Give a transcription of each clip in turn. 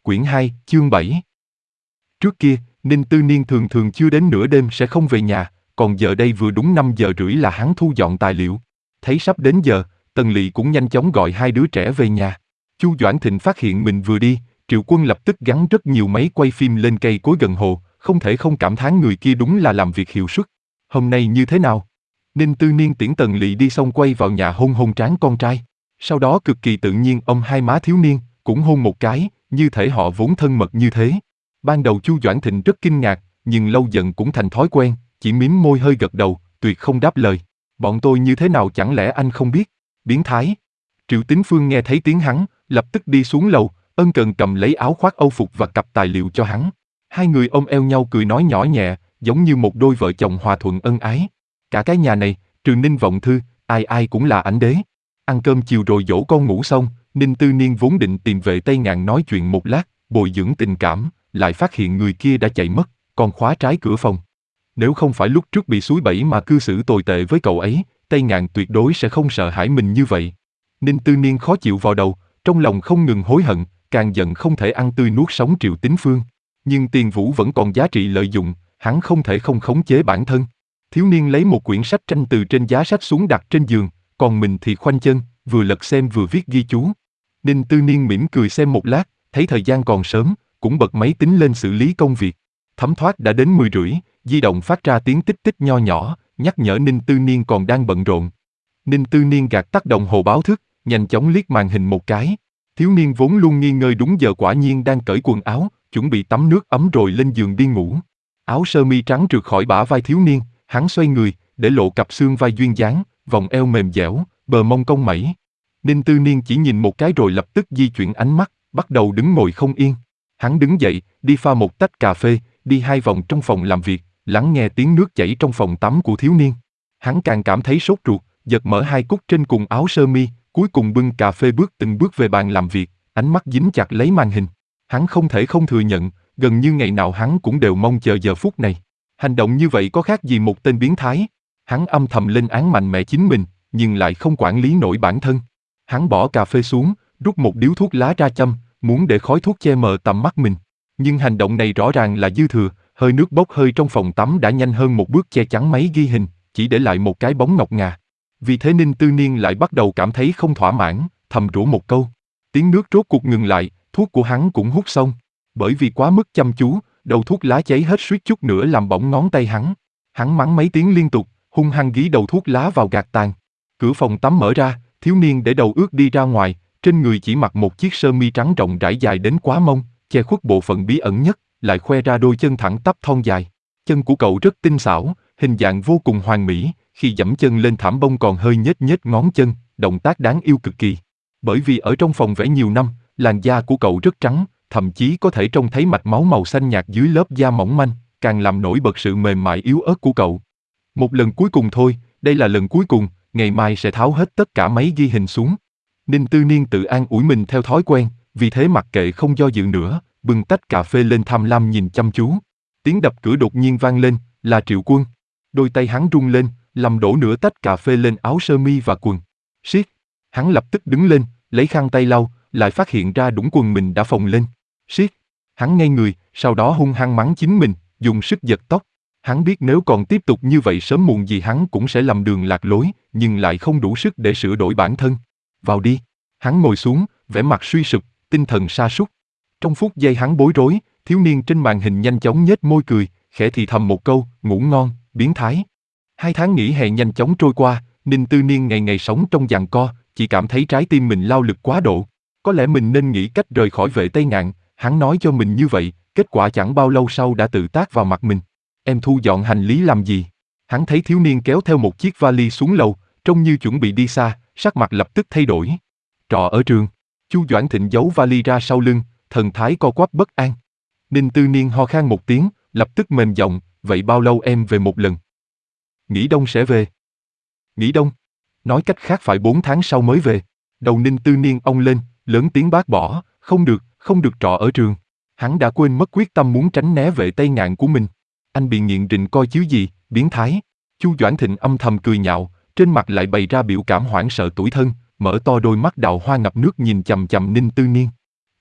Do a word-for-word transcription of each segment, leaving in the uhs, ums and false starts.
Quyển hai, chương bảy. Trước kia, Ninh Tư Niên thường thường chưa đến nửa đêm sẽ không về nhà, còn giờ đây vừa đúng năm giờ rưỡi là hắn thu dọn tài liệu. Thấy sắp đến giờ, Tần Lỵ cũng nhanh chóng gọi hai đứa trẻ về nhà. Chu Doãn Thịnh phát hiện mình vừa đi, Triệu Quân lập tức gắn rất nhiều máy quay phim lên cây cối gần hồ, không thể không cảm thán người kia đúng là làm việc hiệu suất. Hôm nay như thế nào? Ninh Tư Niên tiễn Tần Lỵ đi xong quay vào nhà hôn hôn trán con trai. Sau đó cực kỳ tự nhiên ôm hai má thiếu niên, cũng hôn một cái, như thể họ vốn thân mật như thế. Ban đầu Chu Doãn Thịnh rất kinh ngạc, nhưng lâu dần cũng thành thói quen, chỉ mím môi hơi gật đầu, tuyệt không đáp lời. Bọn tôi như thế nào chẳng lẽ anh không biết? Biến thái. Triệu Tín Phương nghe thấy tiếng hắn, lập tức đi xuống lầu, ân cần cầm lấy áo khoác âu phục và cặp tài liệu cho hắn. Hai người ôm eo nhau cười nói nhỏ nhẹ, giống như một đôi vợ chồng hòa thuận ân ái. Cả cái nhà này, trừ Ninh Vọng Thư, ai ai cũng là ảnh đế. Ăn cơm chiều rồi dỗ con ngủ xong, Ninh Tư Niên vốn định tìm Vệ Tây Ngạn nói chuyện một lát, bồi dưỡng tình cảm, lại phát hiện người kia đã chạy mất, còn khóa trái cửa phòng. Nếu không phải lúc trước bị suối bẫy mà cư xử tồi tệ với cậu ấy, Tây Ngạn tuyệt đối sẽ không sợ hãi mình như vậy. Ninh Tư Niên khó chịu vào đầu, trong lòng không ngừng hối hận, càng giận không thể ăn tươi nuốt sống Triệu Tín Phương. Nhưng tiền vũ vẫn còn giá trị lợi dụng, hắn không thể không khống chế bản thân. Thiếu niên lấy một quyển sách tranh từ trên giá sách xuống đặt trên giường, còn mình thì khoanh chân, vừa lật xem vừa viết ghi chú. Ninh Tư Niên mỉm cười xem một lát, thấy thời gian còn sớm, cũng bật máy tính lên xử lý công việc. Thấm thoát đã đến mười rưỡi, di động phát ra tiếng tích tích nho nhỏ, nhắc nhở Ninh Tư Niên còn đang bận rộn. Ninh Tư Niên gạt tắt đồng hồ báo thức, nhanh chóng liếc màn hình một cái. Thiếu niên vốn luôn nghi ngơi đúng giờ quả nhiên đang cởi quần áo, chuẩn bị tắm nước ấm rồi lên giường đi ngủ. Áo sơ mi trắng trượt khỏi bả vai thiếu niên, hắn xoay người, để lộ cặp xương vai duyên dáng, vòng eo mềm dẻo, bờ mông cong mẩy. Ninh Tư Niên chỉ nhìn một cái rồi lập tức di chuyển ánh mắt, bắt đầu đứng ngồi không yên. Hắn đứng dậy, đi pha một tách cà phê, đi hai vòng trong phòng làm việc, lắng nghe tiếng nước chảy trong phòng tắm của thiếu niên. Hắn càng cảm thấy sốt ruột, giật mở hai cúc trên cùng áo sơ mi, cuối cùng bưng cà phê bước từng bước về bàn làm việc, ánh mắt dính chặt lấy màn hình. Hắn không thể không thừa nhận, gần như ngày nào hắn cũng đều mong chờ giờ phút này. Hành động như vậy có khác gì một tên biến thái. Hắn âm thầm lên án mạnh mẽ chính mình, nhưng lại không quản lý nổi bản thân. Hắn bỏ cà phê xuống, rút một điếu thuốc lá ra châm, muốn để khói thuốc che mờ tầm mắt mình. Nhưng hành động này rõ ràng là dư thừa, hơi nước bốc hơi trong phòng tắm đã nhanh hơn một bước che chắn máy ghi hình, chỉ để lại một cái bóng ngọc ngà. Vì thế Ninh Tư Niên lại bắt đầu cảm thấy không thỏa mãn, thầm rủa một câu. Tiếng nước rốt cuộc ngừng lại, thuốc của hắn cũng hút xong. Bởi vì quá mức chăm chú, đầu thuốc lá cháy hết suýt chút nữa làm bỏng ngón tay hắn. Hắn mắng mấy tiếng liên tục, hung hăng gí đầu thuốc lá vào gạt tàn. Cửa phòng tắm mở ra, thiếu niên để đầu ướt đi ra ngoài, trên người chỉ mặc một chiếc sơ mi trắng rộng rãi dài đến quá mông, che khuất bộ phận bí ẩn nhất, lại khoe ra đôi chân thẳng tắp thon dài. Chân của cậu rất tinh xảo, hình dạng vô cùng hoàn mỹ, khi giẫm chân lên thảm bông còn hơi nhếch nhếch ngón chân, động tác đáng yêu cực kỳ. Bởi vì ở trong phòng vẽ nhiều năm, làn da của cậu rất trắng, thậm chí có thể trông thấy mạch máu màu xanh nhạt dưới lớp da mỏng manh, càng làm nổi bật sự mềm mại yếu ớt của cậu. Một lần cuối cùng thôi, đây là lần cuối cùng, ngày mai sẽ tháo hết tất cả máy ghi hình xuống. Ninh Tư Niên tự an ủi mình theo thói quen, vì thế mặc kệ không do dự nữa, bưng tách cà phê lên tham lam nhìn chăm chú. Tiếng đập cửa đột nhiên vang lên, là Triệu Quân. Đôi tay hắn rung lên, làm đổ nửa tách cà phê lên áo sơ mi và quần. Siết. Hắn lập tức đứng lên, lấy khăn tay lau, lại phát hiện ra đũng quần mình đã phồng lên. Siết. Hắn ngây người, sau đó hung hăng mắng chính mình, dùng sức giật tóc. Hắn biết nếu còn tiếp tục như vậy sớm muộn gì hắn cũng sẽ lầm đường lạc lối, nhưng lại không đủ sức để sửa đổi bản thân. Vào đi. Hắn ngồi xuống, vẻ mặt suy sụp, tinh thần sa sút. Trong phút giây hắn bối rối, thiếu niên trên màn hình nhanh chóng nhếch môi cười, khẽ thì thầm một câu, ngủ ngon, biến thái. Hai tháng nghỉ hè nhanh chóng trôi qua, Ninh Tư Niên ngày ngày sống trong giằng co, chỉ cảm thấy trái tim mình lao lực quá độ. Có lẽ mình nên nghĩ cách rời khỏi Vệ Tây Ngạn, hắn nói cho mình như vậy, kết quả chẳng bao lâu sau đã tự tát vào mặt mình. Em thu dọn hành lý làm gì? Hắn thấy thiếu niên kéo theo một chiếc vali xuống lầu, trông như chuẩn bị đi xa, sắc mặt lập tức thay đổi. Trọ ở trường. Chu Doãn Thịnh giấu vali ra sau lưng, thần thái co quắp bất an. Ninh Tư Niên ho khan một tiếng, lập tức mềm giọng, vậy bao lâu em về một lần? Nghỉ đông sẽ về. Nghỉ đông? Nói cách khác phải bốn tháng sau mới về. Đầu Ninh Tư Niên ong lên, lớn tiếng bác bỏ, không được, không được trọ ở trường. Hắn đã quên mất quyết tâm muốn tránh né Vệ Tây Ngạn của mình. Anh bị nghiện rình coi chứ gì, biến thái. Chu Doãn Thịnh âm thầm cười nhạo, trên mặt lại bày ra biểu cảm hoảng sợ tủi thân, mở to đôi mắt đào hoa ngập nước nhìn chằm chằm Ninh Tư Niên.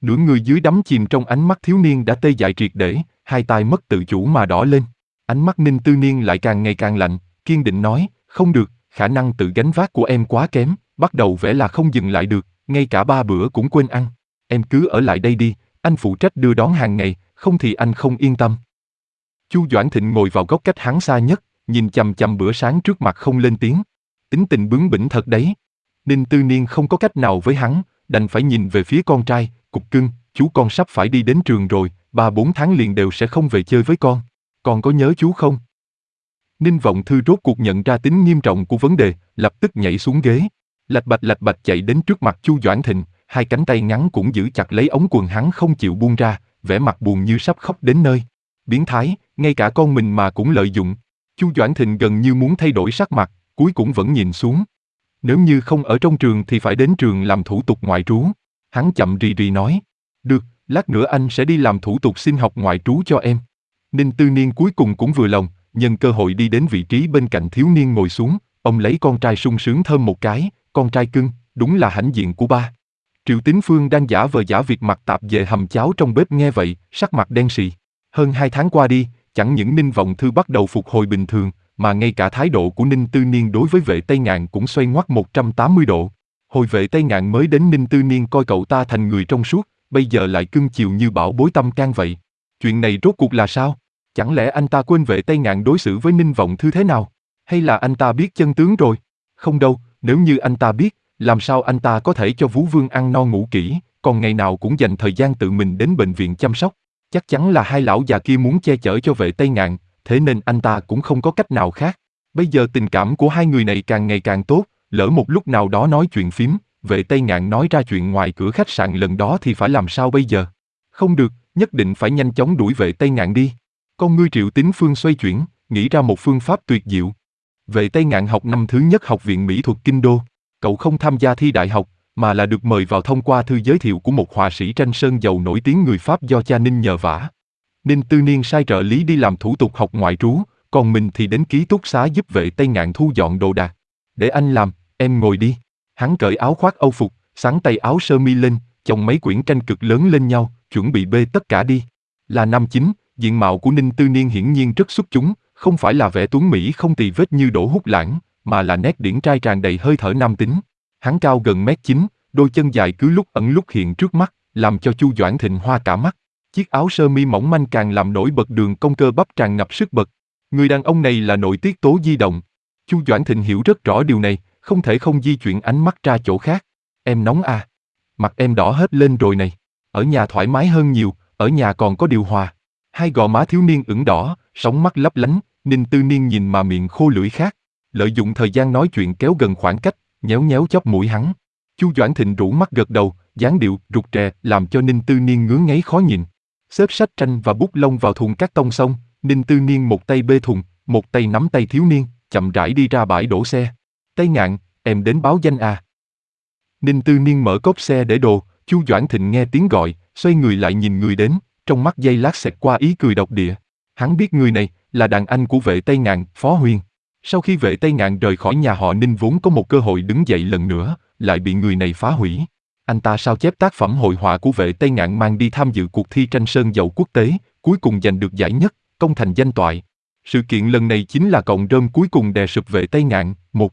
Nửa người dưới đắm chìm trong ánh mắt thiếu niên đã tê dại triệt để, hai tay mất tự chủ mà đỏ lên. Ánh mắt Ninh Tư Niên lại càng ngày càng lạnh, kiên định nói, không được, khả năng tự gánh vác của em quá kém, bắt đầu vẽ là không dừng lại được, ngay cả ba bữa cũng quên ăn. Em cứ ở lại đây đi, anh phụ trách đưa đón hàng ngày, không thì anh không yên tâm. Chu Doãn Thịnh ngồi vào góc cách hắn xa nhất, nhìn chằm chằm bữa sáng trước mặt không lên tiếng. Tính tình bướng bỉnh thật đấy. Ninh Tư Niên không có cách nào với hắn, đành phải nhìn về phía con trai, cục cưng, chú con sắp phải đi đến trường rồi, ba bốn tháng liền đều sẽ không về chơi với con. Con có nhớ chú không? Ninh Vọng Thư rốt cuộc nhận ra tính nghiêm trọng của vấn đề, lập tức nhảy xuống ghế. Lạch bạch lạch bạch chạy đến trước mặt Chu Doãn Thịnh, hai cánh tay ngắn cũng giữ chặt lấy ống quần hắn không chịu buông ra, vẻ mặt buồn như sắp khóc đến nơi. Biến thái, ngay cả con mình mà cũng lợi dụng. Chu Doãn Thịnh gần như muốn thay đổi sắc mặt, cuối cùng vẫn nhìn xuống. Nếu như không ở trong trường thì phải đến trường làm thủ tục ngoại trú. Hắn chậm rì rì nói, được, lát nữa anh sẽ đi làm thủ tục xin học ngoại trú cho em. Ninh Tư Niên cuối cùng cũng vừa lòng, nhân cơ hội đi đến vị trí bên cạnh thiếu niên ngồi xuống, ông lấy con trai sung sướng thơm một cái, con trai cưng, đúng là hãnh diện của ba. Triệu Tín Phương đang giả vờ giả việc mặt tạp về hầm cháo trong bếp nghe vậy, sắc mặt đen sì. Hơn hai tháng qua đi, chẳng những Ninh Vọng Thư bắt đầu phục hồi bình thường, mà ngay cả thái độ của Ninh Tư Niên đối với Vệ Tây Ngạn cũng xoay ngoắt một trăm tám mươi độ. Hồi Vệ Tây Ngạn mới đến Ninh Tư Niên coi cậu ta thành người trong suốt, bây giờ lại cưng chiều như bảo bối tâm can vậy. Chuyện này rốt cuộc là sao? Chẳng lẽ anh ta quên Vệ Tây Ngạn đối xử với Ninh Vọng Thư thế nào? Hay là anh ta biết chân tướng rồi? Không đâu, nếu như anh ta biết, làm sao anh ta có thể cho Vũ Vương ăn no ngủ kỹ, còn ngày nào cũng dành thời gian tự mình đến bệnh viện chăm sóc. Chắc chắn là hai lão già kia muốn che chở cho Vệ Tây Ngạn, thế nên anh ta cũng không có cách nào khác. Bây giờ tình cảm của hai người này càng ngày càng tốt, lỡ một lúc nào đó nói chuyện phím, Vệ Tây Ngạn nói ra chuyện ngoài cửa khách sạn lần đó thì phải làm sao bây giờ? Không được, nhất định phải nhanh chóng đuổi Vệ Tây Ngạn đi. Con ngươi Triệu Tín Phương xoay chuyển, nghĩ ra một phương pháp tuyệt diệu. Vệ Tây Ngạn học năm thứ nhất Học viện Mỹ thuật Kinh Đô. Cậu không tham gia thi đại học, mà là được mời vào thông qua thư giới thiệu của một họa sĩ tranh sơn dầu nổi tiếng người Pháp do cha Ninh nhờ vả. Ninh Tư Niên sai trợ lý đi làm thủ tục học ngoại trú, còn mình thì đến ký túc xá giúp Vệ Tây Ngạn thu dọn đồ đạc. Để anh làm, em ngồi đi. Hắn cởi áo khoác âu phục, xắn tay áo sơ mi lên, chồng mấy quyển tranh cực lớn lên nhau, chuẩn bị bê tất cả đi. Là năm chín, diện mạo của Ninh Tư Niên hiển nhiên rất xuất chúng, không phải là vẻ tuấn mỹ không tì vết như Đỗ Húc Lãng, mà là nét điển trai tràn đầy hơi thở nam tính. Hắn cao gần mét chín, đôi chân dài cứ lúc ẩn lúc hiện trước mắt, làm cho Chu Doãn Thịnh hoa cả mắt. Chiếc áo sơ mi mỏng manh càng làm nổi bật đường cong cơ bắp tràn ngập sức bật. Người đàn ông này là nội tiết tố di động. Chu Doãn Thịnh hiểu rất rõ điều này, không thể không di chuyển ánh mắt ra chỗ khác. Em nóng à? Mặt em đỏ hết lên rồi này. Ở nhà thoải mái hơn nhiều, ở nhà còn có điều hòa. Hai gò má thiếu niên ửng đỏ, sóng mắt lấp lánh, Ninh Tư Niên nhìn mà miệng khô lưỡi khát. Lợi dụng thời gian nói chuyện kéo gần khoảng cách, nhéo nhéo chóp mũi hắn. Chu Doãn Thịnh rũ mắt gật đầu, dáng điệu rụt rè làm cho Ninh Tư Niên ngứa ngáy khó nhìn. Xếp sách tranh và bút lông vào thùng cát tông xong, Ninh Tư Niên một tay bê thùng, một tay nắm tay thiếu niên, chậm rãi đi ra bãi đổ xe. Tây Ngạn, em đến báo danh à? Ninh Tư Niên mở cốp xe để đồ, Chu Doãn Thịnh nghe tiếng gọi, xoay người lại nhìn người đến, trong mắt giây lát xẹt qua ý cười độc địa. Hắn biết người này là đàn anh của Vệ Tây Ngạn, Phó Huyền. Sau khi Vệ Tây Ngạn rời khỏi nhà họ Ninh vốn có một cơ hội đứng dậy lần nữa, lại bị người này phá hủy. Anh ta sao chép tác phẩm hội họa của Vệ Tây Ngạn mang đi tham dự cuộc thi tranh sơn dầu quốc tế, cuối cùng giành được giải nhất, công thành danh toại. Sự kiện lần này chính là cọng rơm cuối cùng đè sụp Vệ Tây Ngạn. Một.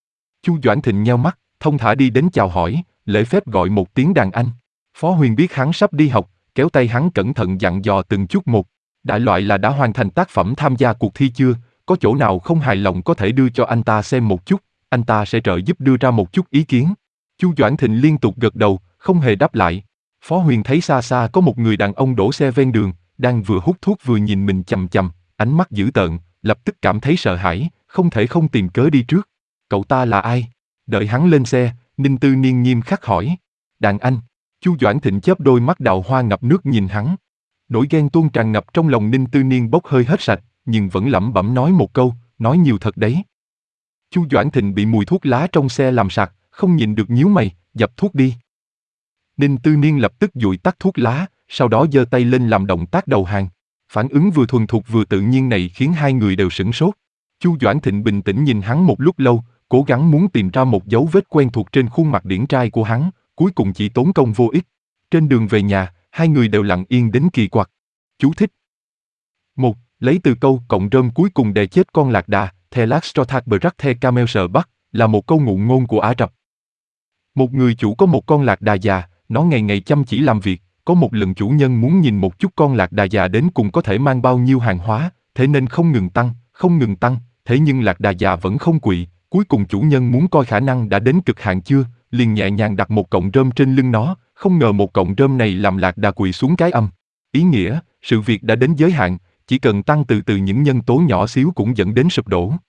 Chu Doãn Thịnh nheo mắt, thông thả đi đến chào hỏi, lễ phép gọi một tiếng đàn anh. Phó Huyền biết hắn sắp đi học, kéo tay hắn cẩn thận dặn dò từng chút một. Đại loại là đã hoàn thành tác phẩm tham gia cuộc thi chưa, có chỗ nào không hài lòng có thể đưa cho anh ta xem một chút, anh ta sẽ trợ giúp đưa ra một chút ý kiến. Chu Doãn Thịnh liên tục gật đầu, không hề đáp lại. Phó Huyền thấy xa xa có một người đàn ông đổ xe ven đường, đang vừa hút thuốc vừa nhìn mình chằm chằm, ánh mắt dữ tợn, lập tức cảm thấy sợ hãi, không thể không tìm cớ đi trước. Cậu ta là ai? Đợi hắn lên xe, Ninh Tư Niên nghiêm khắc hỏi. Đàn anh. Chu Doãn Thịnh chớp đôi mắt đào hoa ngập nước nhìn hắn. Nỗi ghen tuông tràn ngập trong lòng Ninh Tư Niên bốc hơi hết sạch, nhưng vẫn lẩm bẩm nói một câu, nói nhiều thật đấy. Chu Doãn Thịnh bị mùi thuốc lá trong xe làm sặc, không nhìn được nhíu mày, dập thuốc đi. Ninh Tư Niên lập tức dụi tắt thuốc lá, sau đó giơ tay lên làm động tác đầu hàng. Phản ứng vừa thuần thục vừa tự nhiên này khiến hai người đều sửng sốt. Chu Doãn Thịnh bình tĩnh nhìn hắn một lúc lâu, cố gắng muốn tìm ra một dấu vết quen thuộc trên khuôn mặt điển trai của hắn, cuối cùng chỉ tốn công vô ích. Trên đường về nhà, hai người đều lặng yên đến kỳ quặc. Chú thích. một. Lấy từ câu cộng rơm cuối cùng đè chết con lạc đà, the last straw brak the camel sợ bắt, là một câu ngụ ngôn của Ả Rập. Một người chủ có một con lạc đà già, nó ngày ngày chăm chỉ làm việc, có một lần chủ nhân muốn nhìn một chút con lạc đà già đến cùng có thể mang bao nhiêu hàng hóa, thế nên không ngừng tăng, không ngừng tăng, thế nhưng lạc đà già vẫn không quỵ, cuối cùng chủ nhân muốn coi khả năng đã đến cực hạn chưa, liền nhẹ nhàng đặt một cọng rơm trên lưng nó, không ngờ một cọng rơm này làm lạc đà quỵ xuống cái âm. Ý nghĩa, sự việc đã đến giới hạn, chỉ cần tăng từ từ những nhân tố nhỏ xíu cũng dẫn đến sụp đổ.